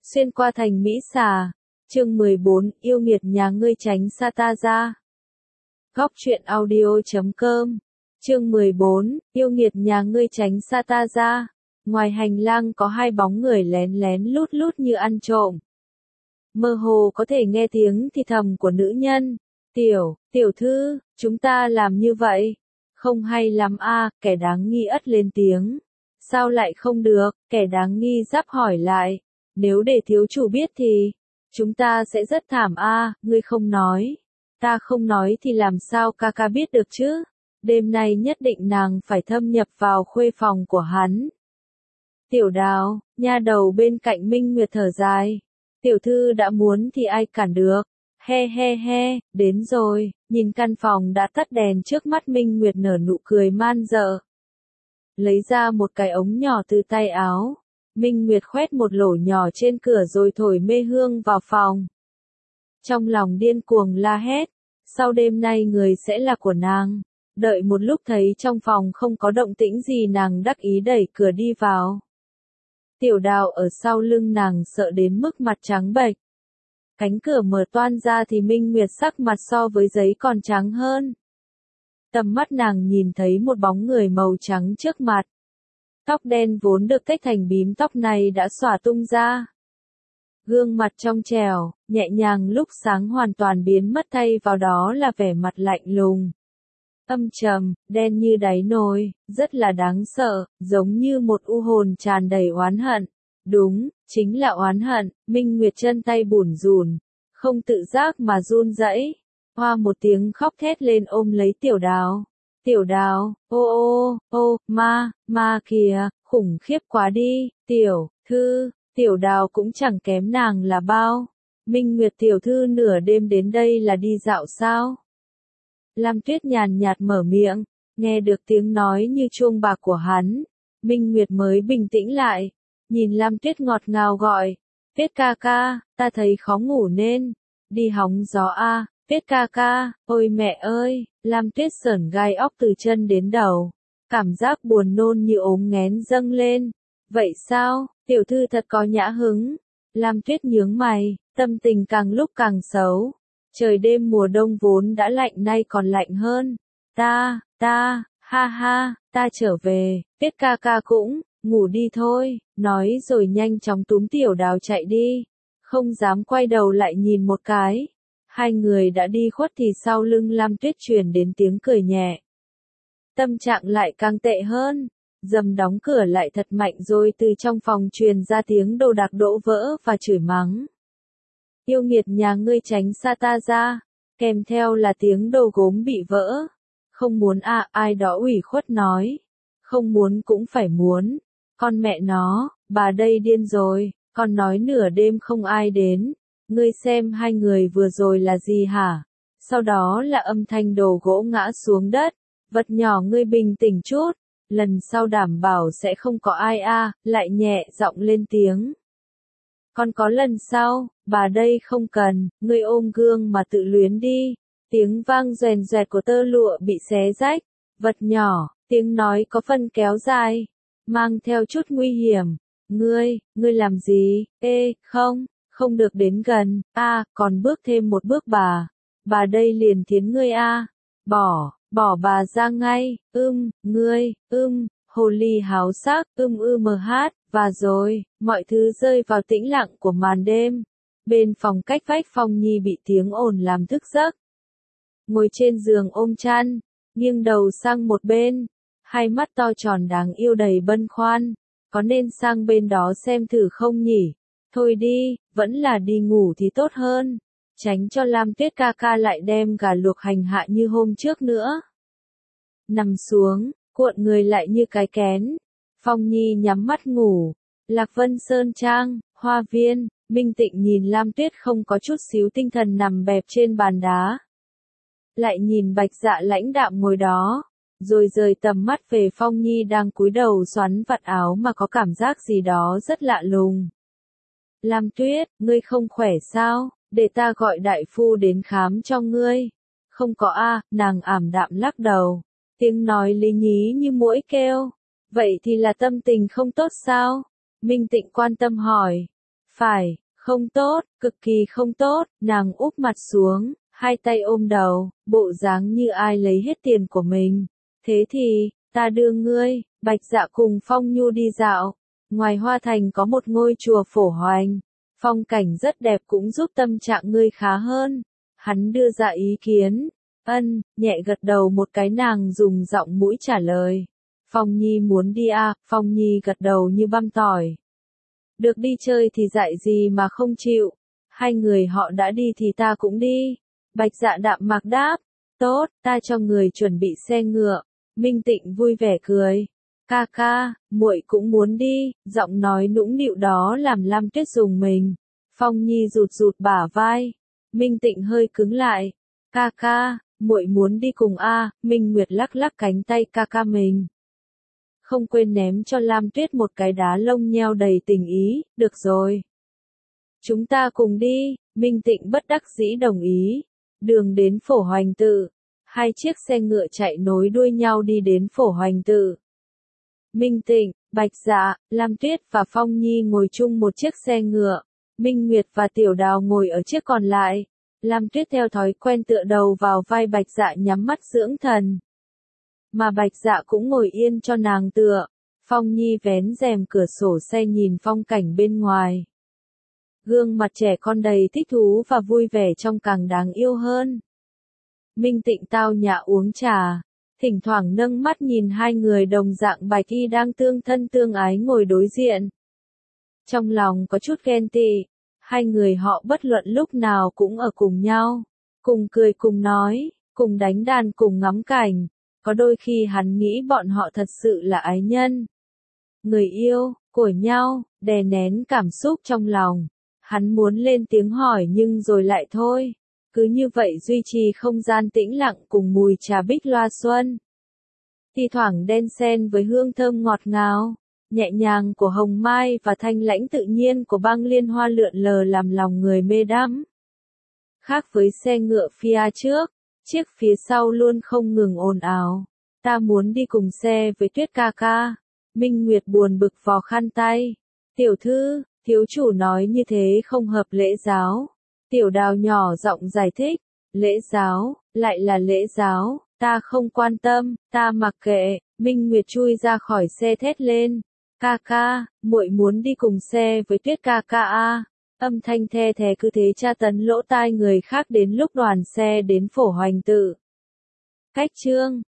Xuyên qua thành Mỹ Xà. Chương 14, yêu nghiệt nhà ngươi tránh xa ta ra. Góc truyện audio.com. Chương 14, yêu nghiệt nhà ngươi tránh xa ta ra. Ngoài hành lang có hai bóng người lén lén lút lút như ăn trộm. Mơ hồ có thể nghe tiếng thì thầm của nữ nhân. Tiểu thư, chúng ta làm như vậy. Không hay lắm a, kẻ đáng nghi ất lên tiếng. Sao lại không được, kẻ đáng nghi giáp hỏi lại. Nếu để thiếu chủ biết thì, chúng ta sẽ rất thảm a, ngươi không nói. Ta không nói thì làm sao ca ca biết được chứ? Đêm nay nhất định nàng phải thâm nhập vào khuê phòng của hắn. Tiểu Đào, nha đầu bên cạnh Minh Nguyệt thở dài. Tiểu thư đã muốn thì ai cản được. He, đến rồi, nhìn căn phòng đã tắt đèn trước mắt Minh Nguyệt nở nụ cười man dợ. Lấy ra một cái ống nhỏ từ tay áo. Minh Nguyệt khoét một lỗ nhỏ trên cửa rồi thổi mê hương vào phòng. Trong lòng điên cuồng la hét. Sau đêm nay người sẽ là của nàng. Đợi một lúc thấy trong phòng không có động tĩnh gì nàng đắc ý đẩy cửa đi vào. Tiểu Đào ở sau lưng nàng sợ đến mức mặt trắng bệch. Cánh cửa mở toang ra thì Minh Nguyệt sắc mặt so với giấy còn trắng hơn. Tầm mắt nàng nhìn thấy một bóng người màu trắng trước mặt. Tóc đen vốn được tách thành bím tóc này đã xõa tung ra. Gương mặt trong trẻo, nhẹ nhàng lúc sáng hoàn toàn biến mất thay vào đó là vẻ mặt lạnh lùng. Âm trầm, đen như đáy nồi, rất là đáng sợ, giống như một u hồn tràn đầy oán hận. Đúng, chính là oán hận. Minh Nguyệt chân tay bủn rủn, không tự giác mà run rẩy. Hoa một tiếng khóc thét lên ôm lấy Tiểu Đào. Tiểu Đào, ô, ma kìa, khủng khiếp quá đi, tiểu thư, Tiểu Đào cũng chẳng kém nàng là bao. Minh Nguyệt tiểu thư nửa đêm đến đây là đi dạo sao? Lam Tuyết nhàn nhạt mở miệng, nghe được tiếng nói như chuông bạc của hắn. Minh Nguyệt mới bình tĩnh lại, nhìn Lam Tuyết ngọt ngào gọi, Tuyết ca ca, ta thấy khó ngủ nên, đi hóng gió a. Tuyết ca ca, ôi mẹ ơi, Lam Tuyết sởn gai óc từ chân đến đầu. Cảm giác buồn nôn như ốm nghén dâng lên. Vậy sao, tiểu thư thật có nhã hứng. Lam Tuyết nhướng mày, tâm tình càng lúc càng xấu. Trời đêm mùa đông vốn đã lạnh nay còn lạnh hơn. Ta trở về, Tuyết ca ca cũng, ngủ đi thôi, nói rồi nhanh chóng túm Tiểu Đào chạy đi. Không dám quay đầu lại nhìn một cái. Hai người đã đi khuất thì sau lưng Lam Tuyết truyền đến tiếng cười nhẹ. Tâm trạng lại càng tệ hơn. Dầm đóng cửa lại thật mạnh rồi từ trong phòng truyền ra tiếng đồ đạc đổ vỡ và chửi mắng. Yêu nghiệt nhà ngươi tránh xa ta ra. Kèm theo là tiếng đồ gốm bị vỡ. Không muốn à, ai đó ủy khuất nói. Không muốn cũng phải muốn. Con mẹ nó, bà đây điên rồi, con nói nửa đêm không ai đến. Ngươi xem hai người vừa rồi là gì hả? Sau đó là âm thanh đồ gỗ ngã xuống đất. Vật nhỏ ngươi bình tĩnh chút. Lần sau đảm bảo sẽ không có ai lại nhẹ giọng lên tiếng. Còn có lần sau, bà đây không cần, ngươi ôm gương mà tự luyến đi. Tiếng vang doèn doẹt của tơ lụa bị xé rách. Vật nhỏ, tiếng nói có phần kéo dài. Mang theo chút nguy hiểm. Ngươi làm gì? Không được đến gần, còn bước thêm một bước bà đây liền thiến ngươi bỏ bà ra ngay, ngươi, hồ ly háo sắc, và rồi, mọi thứ rơi vào tĩnh lặng của màn đêm. Bên phòng cách vách Phong Nhi bị tiếng ồn làm thức giấc. Ngồi trên giường ôm chăn, nghiêng đầu sang một bên, hai mắt to tròn đáng yêu đầy băn khoăn, có nên sang bên đó xem thử không nhỉ? Thôi đi, vẫn là đi ngủ thì tốt hơn. Tránh cho Lam Tuyết ca ca lại đem gà luộc hành hạ như hôm trước nữa. Nằm xuống, cuộn người lại như cái kén. Phong Nhi nhắm mắt ngủ. Lạc Vân Sơn Trang, hoa viên, Minh Tịnh nhìn Lam Tuyết không có chút xíu tinh thần nằm bẹp trên bàn đá. Lại nhìn Bạch Dạ lãnh đạm ngồi đó. Rồi rời tầm mắt về Phong Nhi đang cúi đầu xoắn vạt áo mà có cảm giác gì đó rất lạ lùng. Lam Tuyết, ngươi không khỏe sao? Để ta gọi đại phu đến khám cho ngươi. Không có nàng ảm đạm lắc đầu. Tiếng nói lý nhí như muỗi kêu. Vậy thì là tâm tình không tốt sao? Minh Tịnh quan tâm hỏi. Phải, không tốt, cực kỳ không tốt, nàng úp mặt xuống, hai tay ôm đầu, bộ dáng như ai lấy hết tiền của mình. Thế thì, ta đưa ngươi, Bạch Dạ cùng Phong Nhu đi dạo. Ngoài Hoa Thành có một ngôi chùa Phổ Hoành, phong cảnh rất đẹp cũng giúp tâm trạng ngươi khá hơn. Hắn đưa ra ý kiến, nhẹ gật đầu một cái, nàng dùng giọng mũi trả lời. Phong Nhi muốn đi à, Phong Nhi gật đầu như băm tỏi. Được đi chơi thì dạy gì mà không chịu, hai người họ đã đi thì ta cũng đi. Bạch Dạ đạm mạc đáp, tốt, ta cho người chuẩn bị xe ngựa. Minh Tịnh vui vẻ cười, ca ca, muội cũng muốn đi, giọng nói nũng nịu đó làm Lam Tuyết rùng mình. Phong Nhi rụt rụt bả vai, Minh Tịnh hơi cứng lại, ca ca, muội muốn đi cùng a. Minh Nguyệt lắc lắc cánh tay ca ca mình. Không quên ném cho Lam Tuyết một cái đá lông nheo đầy tình ý, được rồi. Chúng ta cùng đi, Minh Tịnh bất đắc dĩ đồng ý. Đường đến Phổ Hoành Tự, hai chiếc xe ngựa chạy nối đuôi nhau đi đến Phổ Hoành Tự. Minh Tịnh, Bạch Dạ, Lam Tuyết và Phong Nhi ngồi chung một chiếc xe ngựa. Minh Nguyệt và Tiểu Đào ngồi ở chiếc còn lại. Lam Tuyết theo thói quen tựa đầu vào vai Bạch Dạ nhắm mắt dưỡng thần. Mà Bạch Dạ cũng ngồi yên cho nàng tựa. Phong Nhi vén rèm cửa sổ xe nhìn phong cảnh bên ngoài. Gương mặt trẻ con đầy thích thú và vui vẻ trông càng đáng yêu hơn. Minh Tịnh tao nhã uống trà, thỉnh thoảng nâng mắt nhìn hai người đồng dạng bạch y đang tương thân tương ái ngồi đối diện. Trong lòng có chút ghen tị, hai người họ bất luận lúc nào cũng ở cùng nhau, cùng cười cùng nói, cùng đánh đàn cùng ngắm cảnh, có đôi khi hắn nghĩ bọn họ thật sự là ái nhân. Người yêu, của nhau, đè nén cảm xúc trong lòng, hắn muốn lên tiếng hỏi nhưng rồi lại thôi. Cứ như vậy duy trì không gian tĩnh lặng cùng mùi trà bích loa xuân. Thi thoảng đen xen với hương thơm ngọt ngào, nhẹ nhàng của hồng mai và thanh lãnh tự nhiên của băng liên hoa lượn lờ làm lòng người mê đắm. Khác với xe ngựa phía trước, chiếc phía sau luôn không ngừng ồn ào. Ta muốn đi cùng xe với Tuyết ca ca. Minh Nguyệt buồn bực vò khăn tay. Tiểu thư, thiếu chủ nói như thế không hợp lễ giáo. Tiểu Đào nhỏ giọng giải thích, lễ giáo, lại là lễ giáo, ta không quan tâm, ta mặc kệ. Minh Nguyệt chui ra khỏi xe thét lên, ca ca, muội muốn đi cùng xe với Tuyết ca ca a. Âm thanh the thé cứ thế tra tấn lỗ tai người khác đến lúc đoàn xe đến Phổ Hoành Tự. Cách chương